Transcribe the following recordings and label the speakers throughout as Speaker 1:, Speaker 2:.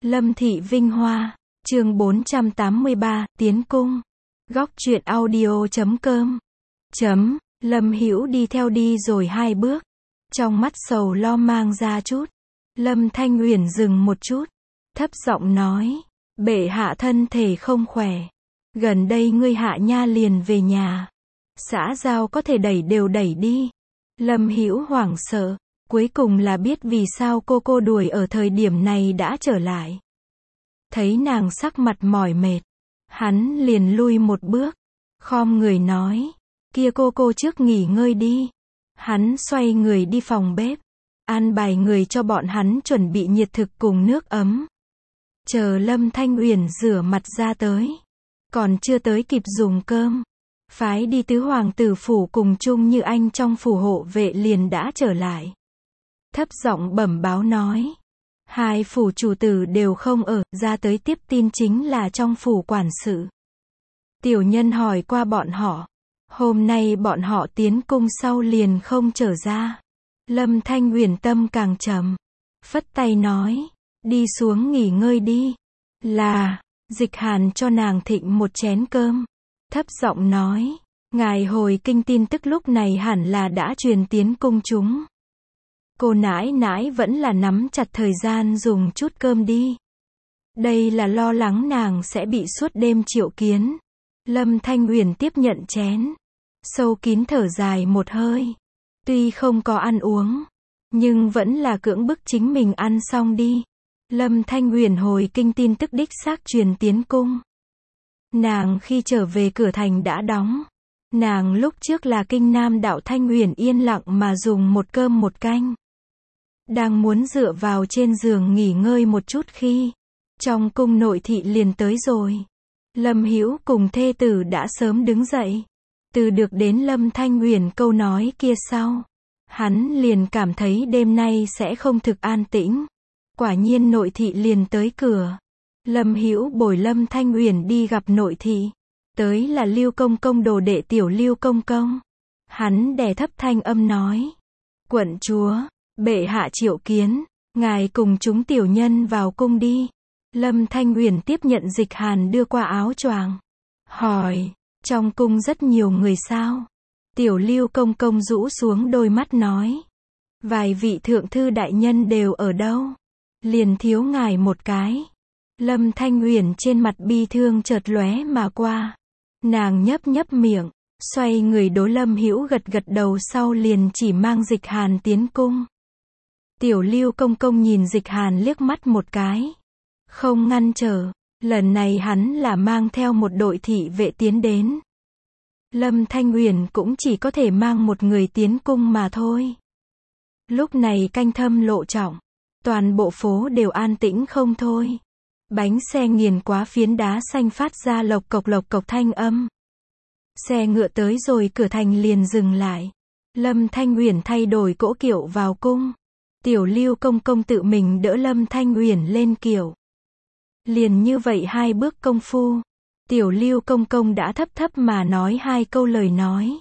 Speaker 1: Lâm Thị Vinh Hoa, chương 483, Tiến Cung. Góc truyện audio.com. Lâm Hữu đi theo đi rồi 2 bước. Trong mắt sầu lo mang ra chút. Lâm Thanh Uyển dừng một chút. Thấp giọng nói. Bệ hạ thân thể không khỏe. Gần đây ngươi hạ nha liền về nhà. Xã giao có thể đẩy đều đẩy đi. Lâm Hữu hoảng sợ. Cuối cùng là biết vì sao cô đuổi ở thời điểm này đã trở lại. Thấy nàng sắc mặt mỏi mệt. Hắn liền lui một bước. Khom người nói. Kia cô trước nghỉ ngơi đi. Hắn xoay người đi phòng bếp. An bài người cho bọn hắn chuẩn bị nhiệt thực cùng nước ấm. Chờ Lâm Thanh Uyển rửa mặt ra tới. Còn chưa tới kịp dùng cơm. Phái đi tứ hoàng tử phủ cùng chung như anh trong phủ hộ vệ liền đã trở lại. Thấp giọng bẩm báo nói. 2 phủ chủ tử đều không ở, ra tới tiếp tin chính là trong phủ quản sự. Tiểu nhân hỏi qua bọn họ. Hôm nay bọn họ tiến cung sau liền không trở ra. Lâm Thanh Uyển tâm càng trầm. Phất tay nói. Đi xuống nghỉ ngơi đi. Là, Dịch Hàn cho nàng thịnh một chén cơm. Thấp giọng nói. Ngài hồi kinh tin tức lúc này hẳn là đã truyền tiến cung chúng. Cô nãi nãi vẫn là nắm chặt thời gian dùng chút cơm đi. Đây là lo lắng nàng sẽ bị suốt đêm triệu kiến. Lâm Thanh Uyển tiếp nhận chén. Sâu kín thở dài một hơi. Tuy không có ăn uống, nhưng vẫn là cưỡng bức chính mình ăn xong đi. Lâm Thanh Uyển hồi kinh tin tức đích xác truyền tiến cung. Nàng khi trở về cửa thành đã đóng. Nàng lúc trước là kinh nam đạo Thanh Uyển yên lặng mà dùng một cơm một canh. Đang muốn dựa vào trên giường nghỉ ngơi một chút khi trong cung nội thị liền tới rồi. Lâm Hữu cùng thê tử đã sớm đứng dậy. Từ được đến Lâm Thanh Uyển câu nói kia sau, hắn liền cảm thấy đêm nay sẽ không thực an tĩnh. Quả nhiên nội thị liền tới cửa. Lâm Hữu bồi Lâm Thanh Uyển đi gặp nội thị. Tới là Lưu Công Công đồ đệ tiểu Lưu Công Công. Hắn đè thấp thanh âm nói. Quận chúa, bệ hạ triệu kiến, ngài cùng chúng tiểu nhân vào cung đi. Lâm Thanh Uyển tiếp nhận Dịch Hàn đưa qua áo choàng. Hỏi, trong cung rất nhiều người sao? Tiểu Lưu Công Công rũ xuống đôi mắt nói. Vài vị thượng thư đại nhân đều ở đâu? Liền thiếu ngài một cái. Lâm Thanh Uyển trên mặt bi thương chợt lóe mà qua. Nàng nhấp nhấp miệng, xoay người đối Lâm Hữu gật gật đầu sau liền chỉ mang Dịch Hàn tiến cung. Tiểu Lưu Công Công nhìn Dịch Hàn liếc mắt một cái. Không ngăn trở, lần này hắn là mang theo một đội thị vệ tiến đến. Lâm Thanh Uyển cũng chỉ có thể mang một người tiến cung mà thôi. Lúc này canh thâm lộ trọng, toàn bộ phố đều an tĩnh không thôi. Bánh xe nghiền quá phiến đá xanh phát ra lộc cộc thanh âm. Xe ngựa tới rồi cửa thành liền dừng lại. Lâm Thanh Uyển thay đổi cỗ kiệu vào cung. Tiểu Lưu Công Công tự mình đỡ Lâm Thanh Uyển lên kiệu. Liền như vậy 2 bước công phu, Tiểu Lưu Công Công đã thấp mà nói 2 câu lời nói.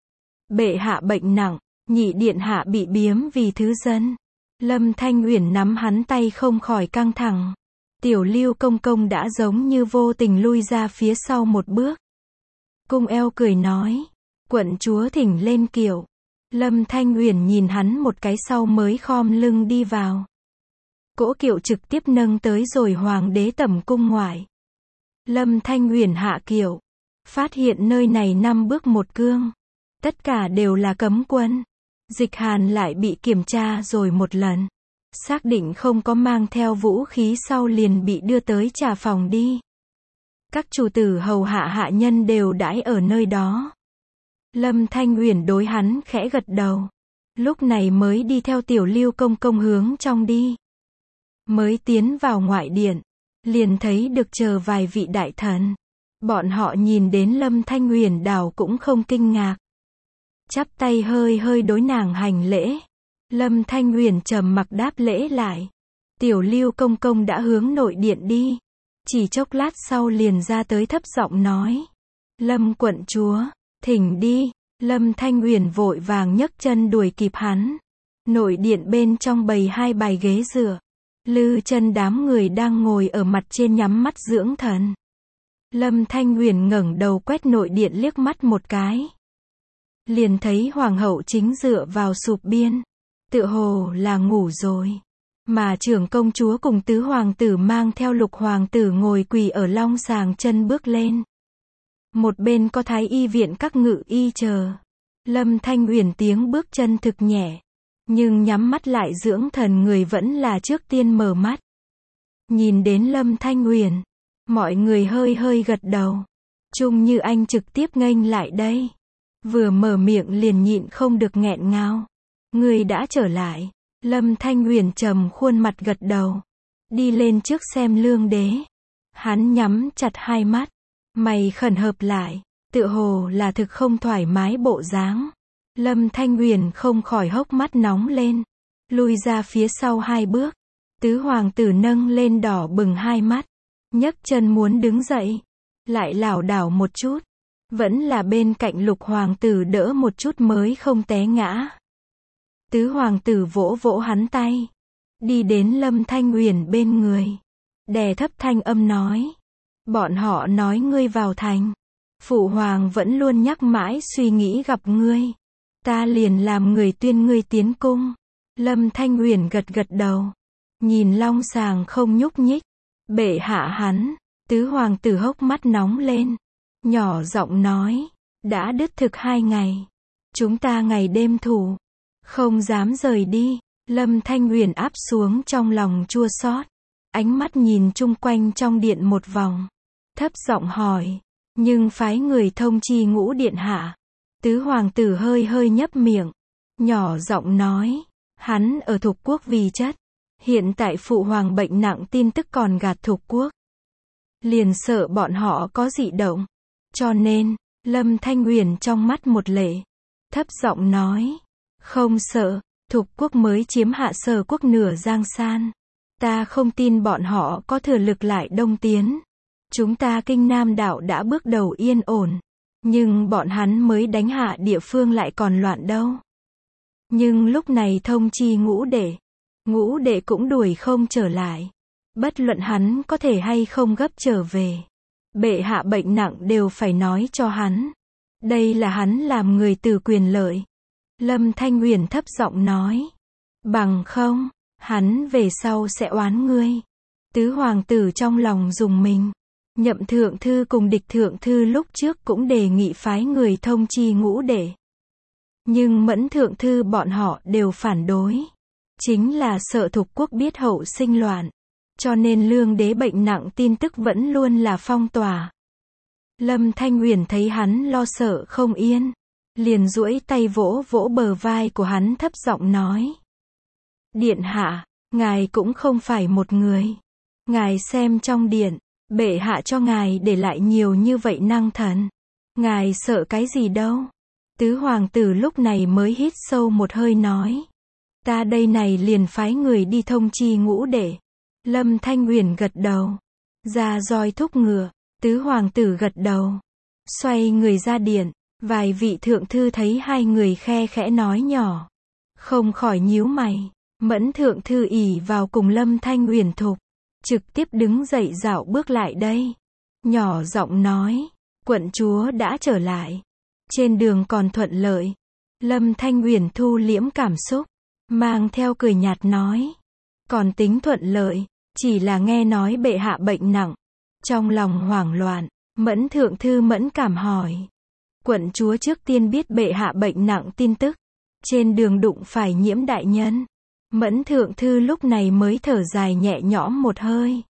Speaker 1: Bệ hạ bệnh nặng, nhị điện hạ bị biếm vì thứ dân. Lâm Thanh Uyển nắm hắn tay không khỏi căng thẳng. Tiểu Lưu Công Công đã giống như vô tình lui ra phía sau một bước. Cung eo cười nói. Quận chúa thỉnh lên kiệu. Lâm Thanh Uyển nhìn hắn một cái sau mới khom lưng đi vào. Cỗ kiệu trực tiếp nâng tới rồi hoàng đế tẩm cung ngoại. Lâm Thanh Uyển hạ kiệu. Phát hiện nơi này 5 bước 1 cương. Tất cả đều là cấm quân. Dịch Hàn lại bị kiểm tra rồi một lần. Xác định không có mang theo vũ khí sau liền bị đưa tới trà phòng đi. Các chủ tử hầu hạ hạ nhân đều đãi ở nơi đó. Lâm Thanh Uyển đối hắn khẽ gật đầu. Lúc này mới đi theo Tiểu Lưu Công Công hướng trong đi. Mới tiến vào ngoại điện, liền thấy được chờ vài vị đại thần. Bọn họ nhìn đến Lâm Thanh Uyển đảo cũng không kinh ngạc. Chắp tay hơi đối nàng hành lễ. Lâm Thanh Uyển trầm mặc đáp lễ lại. Tiểu Lưu Công Công đã hướng nội điện đi. Chỉ chốc lát sau liền ra tới thấp giọng nói. Lâm quận chúa, thỉnh đi. Lâm Thanh Uyển vội vàng nhấc chân đuổi kịp hắn. Nội điện bên trong bày 2 bài ghế dựa. Lư chân đám người đang ngồi ở mặt trên nhắm mắt dưỡng thần. Lâm Thanh Huyền ngẩng đầu quét nội điện liếc mắt một cái. Liền thấy hoàng hậu chính dựa vào sụp biên. Tựa hồ là ngủ rồi. Mà trưởng công chúa cùng tứ hoàng tử mang theo lục hoàng tử ngồi quỳ ở long sàng chân bước lên. Một bên có thái y viện các ngự y chờ. Lâm Thanh Huyền tiếng bước chân thực nhẹ. Nhưng nhắm mắt lại dưỡng thần người vẫn là trước tiên mở mắt. Nhìn đến Lâm Thanh Huyền. Mọi người hơi hơi gật đầu. Chung Như Anh trực tiếp nghênh lại đây. Vừa mở miệng liền nhịn không được nghẹn ngào. Người đã trở lại. Lâm Thanh Huyền trầm khuôn mặt gật đầu. Đi lên trước xem lương đế. Hắn nhắm chặt hai mắt. Mày khẩn hợp lại. Tựa hồ là thực không thoải mái bộ dáng. Lâm Thanh Huyền không khỏi hốc mắt nóng lên. Lui ra phía sau hai bước. Tứ hoàng tử nâng lên đỏ bừng hai mắt. Nhấc chân muốn đứng dậy. Lại lảo đảo một chút. Vẫn là bên cạnh lục hoàng tử đỡ một chút mới không té ngã. Tứ hoàng tử vỗ vỗ hắn tay. Đi đến Lâm Thanh Huyền bên người. Đè thấp thanh âm nói. Bọn họ nói ngươi vào thành. Phụ hoàng vẫn luôn nhắc mãi suy nghĩ gặp ngươi. Ta liền làm người tuyên ngươi tiến cung. Lâm Thanh Huyền gật gật đầu. Nhìn long sàng không nhúc nhích. Bệ hạ hắn. Tứ hoàng tử hốc mắt nóng lên. Nhỏ giọng nói. Đã đứt thực 2 ngày. Chúng ta ngày đêm thủ. Không dám rời đi. Lâm Thanh Huyền áp xuống trong lòng chua xót. Ánh mắt nhìn chung quanh trong điện một vòng. Thấp giọng hỏi. Nhưng phái người thông chi Ngũ điện hạ. Tứ hoàng tử hơi hơi nhấp miệng. Nhỏ giọng nói. Hắn ở Thục quốc vì chất. Hiện tại phụ hoàng bệnh nặng tin tức còn gạt Thục quốc. Liền sợ bọn họ có dị động. Cho nên, Lâm Thanh Huyền trong mắt một lệ. Thấp giọng nói. Không sợ, Thục quốc mới chiếm hạ Sở quốc nửa Giang San. Ta không tin bọn họ có thừa lực lại đông tiến. Chúng ta Kinh Nam đạo đã bước đầu yên ổn. Nhưng bọn hắn mới đánh hạ địa phương lại còn loạn đâu. Nhưng lúc này thông chi Ngũ đệ. Ngũ đệ cũng đuổi không trở lại. Bất luận hắn có thể hay không gấp trở về. Bệ hạ bệnh nặng đều phải nói cho hắn. Đây là hắn làm người từ quyền lợi. Lâm Thanh Huyền thấp giọng nói. Bằng không, hắn về sau sẽ oán ngươi. Tứ hoàng tử trong lòng dùng mình. Nhậm thượng thư cùng Địch thượng thư lúc trước cũng đề nghị phái người thông chi Ngũ đệ. Nhưng Mẫn thượng thư bọn họ đều phản đối. Chính là sợ Thục quốc biết hậu sinh loạn. Cho nên lương đế bệnh nặng tin tức vẫn luôn là phong tỏa. Lâm Thanh Huyền thấy hắn lo sợ không yên. Liền duỗi tay vỗ vỗ bờ vai của hắn thấp giọng nói. Điện hạ, ngài cũng không phải một người. Ngài xem trong điện, bệ hạ cho ngài để lại nhiều như vậy năng thần. Ngài sợ cái gì đâu. Tứ hoàng tử lúc này mới hít sâu một hơi nói. Ta đây này liền phái người đi thông chi Ngũ đệ. Lâm Thanh Huyền gật đầu. Ra roi thúc ngựa. Tứ hoàng tử gật đầu. Xoay người ra điện. Vài vị thượng thư thấy hai người khe khẽ nói nhỏ. Không khỏi nhíu mày. Mẫn thượng thư ỷ vào cùng Lâm Thanh Huyền thục. Trực tiếp đứng dậy dạo bước lại đây. Nhỏ giọng nói. Quận chúa đã trở lại. Trên đường còn thuận lợi. Lâm Thanh Huyền thu liễm cảm xúc. Mang theo cười nhạt nói. Còn tính thuận lợi. Chỉ là nghe nói bệ hạ bệnh nặng. Trong lòng hoảng loạn. Mẫn thượng thư mẫn cảm hỏi. Quận chúa trước tiên biết bệ hạ bệnh nặng tin tức. Trên đường đụng phải Nhiễm đại nhân. Mẫn thượng thư lúc này mới thở dài nhẹ nhõm một hơi.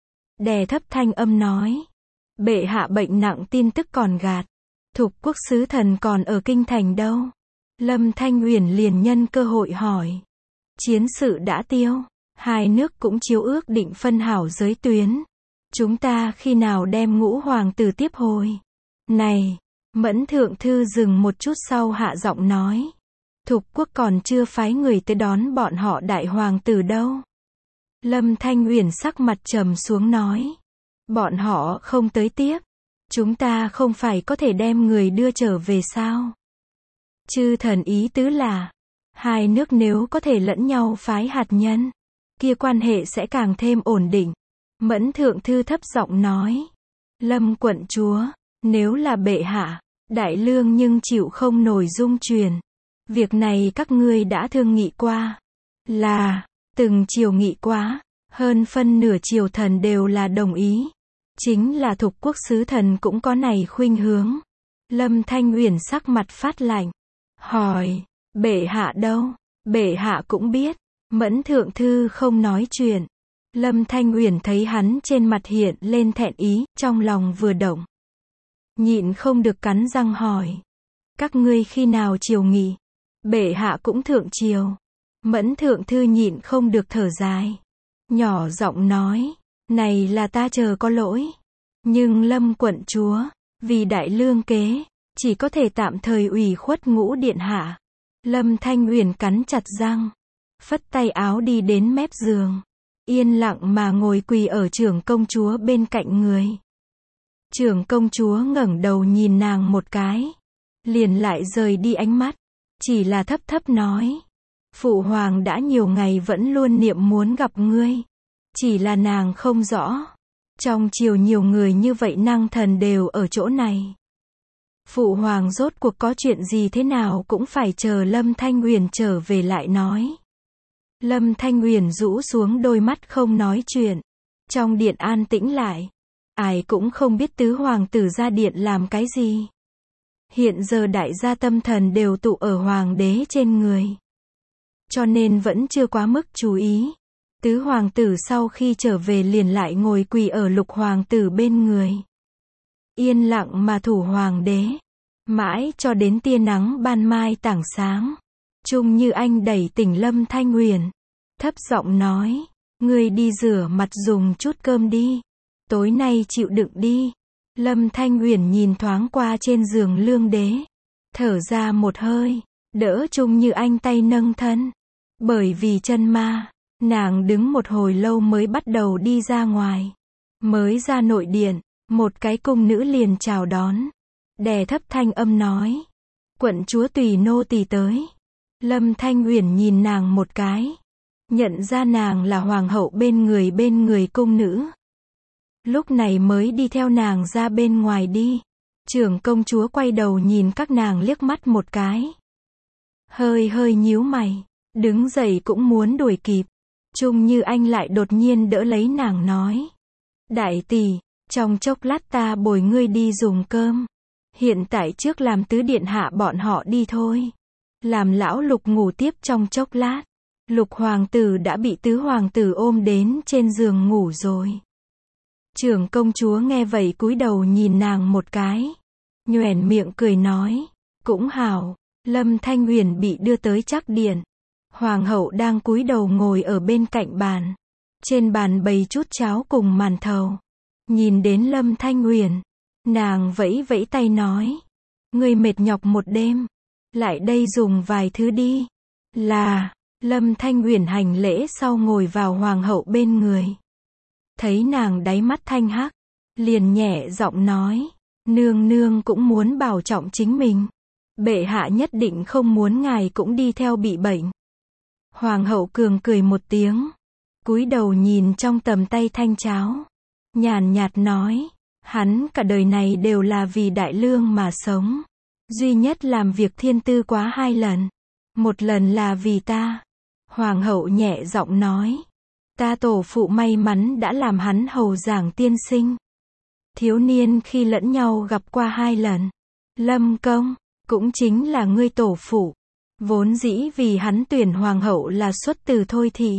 Speaker 1: Đè thấp thanh âm nói. Bệ hạ bệnh nặng tin tức còn gạt. Thục quốc sứ thần còn ở kinh thành đâu. Lâm Thanh Huyền liền nhân cơ hội hỏi. Chiến sự đã tiêu. Hai nước cũng chiếu ước định phân hảo giới tuyến. Chúng ta khi nào đem Ngũ hoàng tử tiếp hồi. Này. Mẫn thượng thư dừng một chút sau hạ giọng nói. Thục quốc còn chưa phái người tới đón bọn họ đại hoàng tử đâu. Lâm Thanh Huyền sắc mặt trầm xuống nói. Bọn họ không tới tiếp. Chúng ta không phải có thể đem người đưa trở về sao? Chư thần ý tứ là. Hai nước nếu có thể lẫn nhau phái hạt nhân. kia quan hệ sẽ càng thêm ổn định. Mẫn thượng thư thấp giọng nói. Lâm quận chúa, nếu là bệ hạ, đại lương nhưng chịu không nổi dung truyền. Việc này các ngươi đã thương nghị qua. Là, từng triều nghị quá, hơn phân nửa triều thần đều là đồng ý. Chính là thục quốc sứ thần cũng có này khuynh hướng. Lâm Thanh Uyển sắc mặt phát lạnh. Hỏi, bệ hạ đâu? Bệ hạ cũng biết. Mẫn thượng thư không nói chuyện. Lâm Thanh Uyển thấy hắn trên mặt hiện lên thẹn ý, trong lòng vừa động. Nhịn không được cắn răng hỏi. Các ngươi khi nào triều nghị? Bệ hạ cũng thượng triều. Mẫn thượng thư nhịn không được thở dài. Nhỏ giọng nói, này là ta chờ có lỗi. Nhưng Lâm quận chúa, vì đại lương kế, chỉ có thể tạm thời ủy khuất Ngũ điện hạ. Lâm Thanh Uyển cắn chặt răng, phất tay áo đi đến mép giường, yên lặng mà ngồi quỳ ở trưởng công chúa bên cạnh người. Trưởng công chúa ngẩng đầu nhìn nàng một cái, liền lại rời đi ánh mắt, chỉ là thấp thấp nói. Phụ hoàng đã nhiều ngày vẫn luôn niệm muốn gặp ngươi. Chỉ là nàng không rõ. Trong triều nhiều người như vậy năng thần đều ở chỗ này. Phụ hoàng rốt cuộc có chuyện gì thế nào cũng phải chờ Lâm Thanh Uyển trở về lại nói. Lâm Thanh Uyển rũ xuống đôi mắt không nói chuyện. Trong điện an tĩnh lại. Ai cũng không biết tứ hoàng tử ra điện làm cái gì. Hiện giờ đại gia tâm thần đều tụ ở hoàng đế trên người. Cho nên vẫn chưa quá mức chú ý. Tứ hoàng tử sau khi trở về liền lại ngồi quỳ ở lục hoàng tử bên người. Yên lặng mà thủ hoàng đế. Mãi cho đến tia nắng ban mai tảng sáng. Trung Như Anh đẩy tỉnh Lâm Thanh Uyển. Thấp giọng nói. Ngươi đi rửa mặt dùng chút cơm đi. Tối nay chịu đựng đi. Lâm Thanh Uyển nhìn thoáng qua trên giường lương đế. Thở ra một hơi. Đỡ Trung Như Anh tay nâng thân. Bởi vì chân ma, nàng đứng một hồi lâu mới bắt đầu đi ra ngoài. Mới ra nội điện, một cái cung nữ liền chào đón. Đè thấp thanh âm nói. Quận chúa tùy nô tỳ tới. Lâm Thanh Uyển nhìn nàng một cái. Nhận ra nàng là hoàng hậu bên người cung nữ. Lúc này mới đi theo nàng ra bên ngoài đi. Trưởng công chúa quay đầu nhìn các nàng liếc mắt một cái. Hơi nhíu mày. Đứng dậy cũng muốn đuổi kịp. Trung Như Anh lại đột nhiên đỡ lấy nàng nói. Đại tỷ, trong chốc lát ta bồi ngươi đi dùng cơm. Hiện tại trước làm tứ điện hạ bọn họ đi thôi. Làm lão Lục ngủ tiếp trong chốc lát. Lục hoàng tử đã bị tứ hoàng tử ôm đến trên giường ngủ rồi. Trưởng công chúa nghe vậy cúi đầu nhìn nàng một cái. Nhoẻn miệng cười nói. Cũng hảo. Lâm Thanh Uyển bị đưa tới trác điện. Hoàng hậu đang cúi đầu ngồi ở bên cạnh bàn. Trên bàn bày chút cháo cùng màn thầu. Nhìn đến Lâm Thanh Uyển, nàng vẫy vẫy tay nói. Ngươi mệt nhọc một đêm. Lại đây dùng vài thứ đi. Là, Lâm Thanh Uyển hành lễ sau ngồi vào hoàng hậu bên người. Thấy nàng đáy mắt thanh hắc, liền nhẹ giọng nói. Nương nương cũng muốn bảo trọng chính mình. Bệ hạ nhất định không muốn ngài cũng đi theo bị bệnh. Hoàng hậu cường cười một tiếng, cúi đầu nhìn trong tầm tay thanh cháo, nhàn nhạt nói, hắn cả đời này đều là vì đại lương mà sống, duy nhất làm việc thiên tư quá 2 lần, một lần là vì ta. Hoàng hậu nhẹ giọng nói, ta tổ phụ may mắn đã làm hắn hầu giảng tiên sinh. Thiếu niên khi lẫn nhau gặp qua 2 lần. Lâm công, cũng chính là ngươi tổ phụ. Vốn dĩ vì hắn tuyển hoàng hậu là xuất từ Thôi Thị.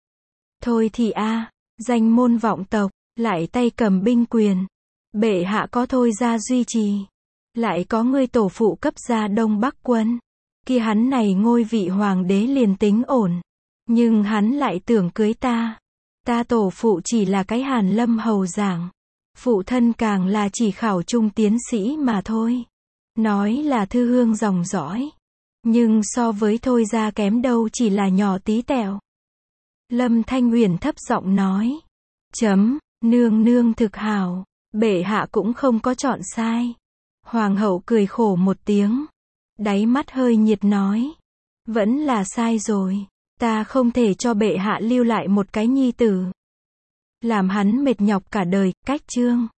Speaker 1: Thôi Thị a, danh môn vọng tộc, lại tay cầm binh quyền. Bệ hạ có Thôi gia duy trì. Lại có ngươi tổ phụ cấp gia Đông Bắc quân. Kia hắn này ngôi vị hoàng đế liền tính ổn. Nhưng hắn lại tưởng cưới ta. Ta tổ phụ chỉ là cái Hàn Lâm hầu giảng. Phụ thân càng là chỉ khảo trung tiến sĩ mà thôi. Nói là thư hương dòng dõi. Nhưng so với Thôi gia kém đâu chỉ là nhỏ tí tẹo. Lâm Thanh Uyển thấp giọng nói. Nương nương thực hảo. Bệ hạ cũng không có chọn sai. Hoàng hậu cười khổ một tiếng. Đáy mắt hơi nhiệt nói. Vẫn là sai rồi. Ta không thể cho bệ hạ lưu lại một cái nhi tử, làm hắn mệt nhọc cả đời. Cách chương